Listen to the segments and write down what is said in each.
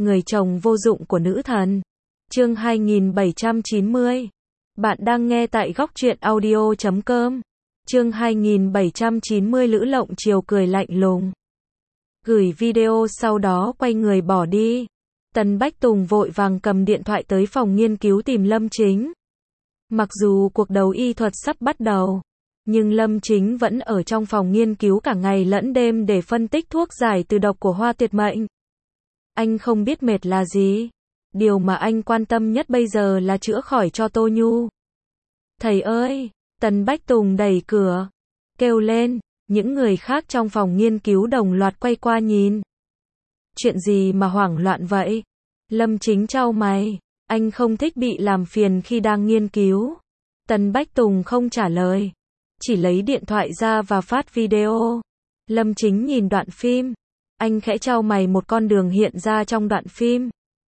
Người chồng vô dụng của nữ thần. Chương 2790. Bạn đang nghe tại góc truyện audio.com. Chương 2790 Lữ Lộng Triều cười lạnh lùng. Gửi video sau đó quay người bỏ đi. Tần Bách Tùng vội vàng cầm điện thoại tới phòng nghiên cứu tìm Lâm Chính. Mặc dù cuộc đấu y thuật sắp bắt đầu, nhưng Lâm Chính vẫn ở trong phòng nghiên cứu cả ngày lẫn đêm để phân tích thuốc giải từ độc của Hoa Tuyệt Mệnh. Anh không biết mệt là gì. Điều mà anh quan tâm nhất bây giờ là chữa khỏi cho Tô Nhu. Thầy ơi! Tần Bách Tùng đẩy cửa, kêu lên. Những người khác trong phòng nghiên cứu đồng loạt quay qua nhìn. Chuyện gì mà hoảng loạn vậy? Lâm Chính chau mày. Anh không thích bị làm phiền khi đang nghiên cứu. Tần Bách Tùng không trả lời, chỉ lấy điện thoại ra và phát video. Lâm Chính nhìn đoạn phim. Anh khẽ chau mày, một con đường hiện ra trong đoạn phim.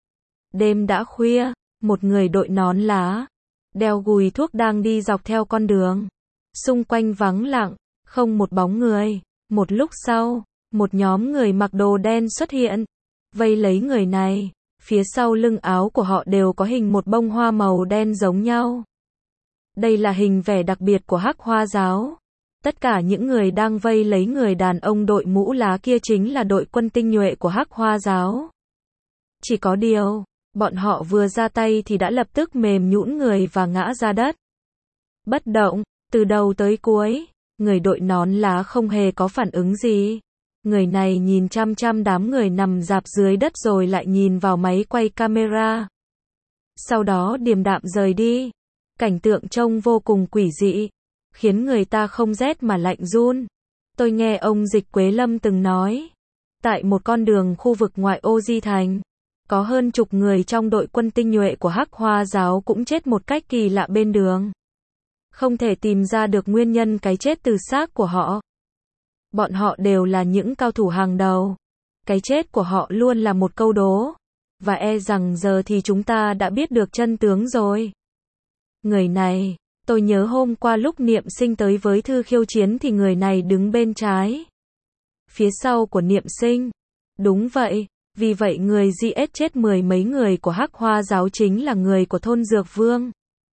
Đêm đã khuya, một người đội nón lá, đeo gùi thuốc đang đi dọc theo con đường. Xung quanh vắng lặng, không một bóng người. Một lúc sau, một nhóm người mặc đồ đen xuất hiện, vây lấy người này. Phía sau lưng áo của họ đều có hình một bông hoa màu đen giống nhau. Đây là hình vẽ đặc biệt của Hắc Hoa giáo. Tất cả những người đang vây lấy người đàn ông đội mũ lá kia chính là đội quân tinh nhuệ của Hắc Hoa giáo. Chỉ có điều, bọn họ vừa ra tay thì đã lập tức mềm nhũn người và ngã ra đất. Bất động, từ đầu tới cuối, người đội nón lá không hề có phản ứng gì. Người này nhìn chăm chăm đám người nằm rạp dưới đất rồi lại nhìn vào máy quay camera. Sau đó điềm đạm rời đi. Cảnh tượng trông vô cùng quỷ dị, khiến người ta không rét mà lạnh run. Tôi nghe ông Dịch Quế Lâm từng nói, tại một con đường khu vực ngoại ô Di Thành, có hơn chục người trong đội quân tinh nhuệ của Hắc Hoa giáo cũng chết một cách kỳ lạ bên đường. Không thể tìm ra được nguyên nhân cái chết từ xác của họ. Bọn họ đều là những cao thủ hàng đầu. Cái chết của họ luôn là một câu đố. Và e rằng giờ thì chúng ta đã biết được chân tướng rồi. Người này, tôi nhớ hôm qua lúc Niệm Sinh tới với thư khiêu chiến thì người này đứng bên trái, phía sau của Niệm Sinh. Đúng vậy, vì vậy người giết chết mười mấy người của Hắc Hoa giáo chính là người của thôn Dược Vương.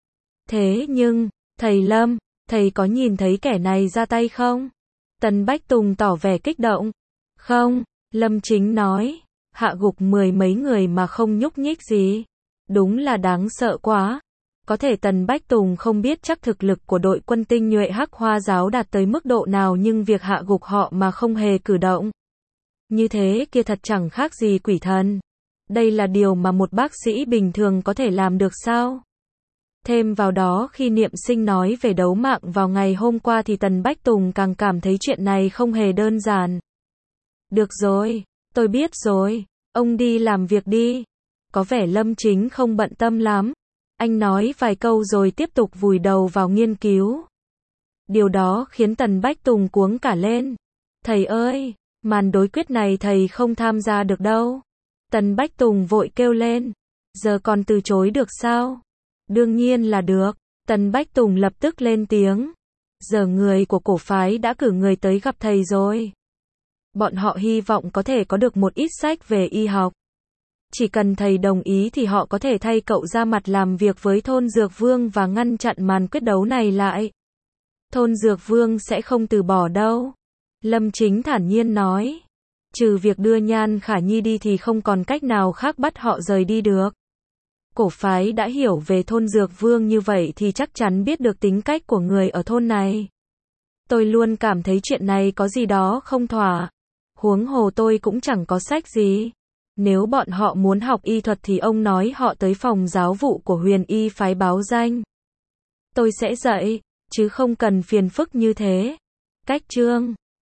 Thế nhưng, thầy Lâm, thầy có nhìn thấy kẻ này ra tay không? Tần Bách Tùng tỏ vẻ kích động. Không, Lâm Chính nói, hạ gục mười mấy người mà không nhúc nhích gì. Đúng là đáng sợ quá. Có thể Tần Bách Tùng không biết chắc thực lực của đội quân tinh nhuệ Hắc Hoa giáo đạt tới mức độ nào, nhưng việc hạ gục họ mà không hề cử động như thế kia thật chẳng khác gì quỷ thần. Đây là điều mà một bác sĩ bình thường có thể làm được sao? Thêm vào đó khi Niệm Sinh nói về đấu mạng vào ngày hôm qua thì Tần Bách Tùng càng cảm thấy chuyện này không hề đơn giản. Được rồi, tôi biết rồi, ông đi làm việc đi. Có vẻ Lâm Chính không bận tâm lắm. Anh nói vài câu rồi tiếp tục vùi đầu vào nghiên cứu. Điều đó khiến Tần Bách Tùng cuống cả lên. Thầy ơi, màn đối quyết này thầy không tham gia được đâu. Tần Bách Tùng vội kêu lên. Giờ còn từ chối được sao? Đương nhiên là được. Tần Bách Tùng lập tức lên tiếng. Giờ người của cổ phái đã cử người tới gặp thầy rồi. Bọn họ hy vọng có thể có được một ít sách về y học. Chỉ cần thầy đồng ý thì họ có thể thay cậu ra mặt làm việc với thôn Dược Vương và ngăn chặn màn quyết đấu này lại. Thôn Dược Vương sẽ không từ bỏ đâu. Lâm Chính thản nhiên nói. Trừ việc đưa Nhan Khả Nhi đi thì không còn cách nào khác bắt họ rời đi được. Cổ phái đã hiểu về thôn Dược Vương như vậy thì chắc chắn biết được tính cách của người ở thôn này. Tôi luôn cảm thấy chuyện này có gì đó không thỏa. Huống hồ tôi cũng chẳng có sách gì. Nếu bọn họ muốn học y thuật thì ông nói họ tới phòng giáo vụ của Huyền Y phái báo danh. Tôi sẽ dạy, chứ không cần phiền phức như thế. Cách chương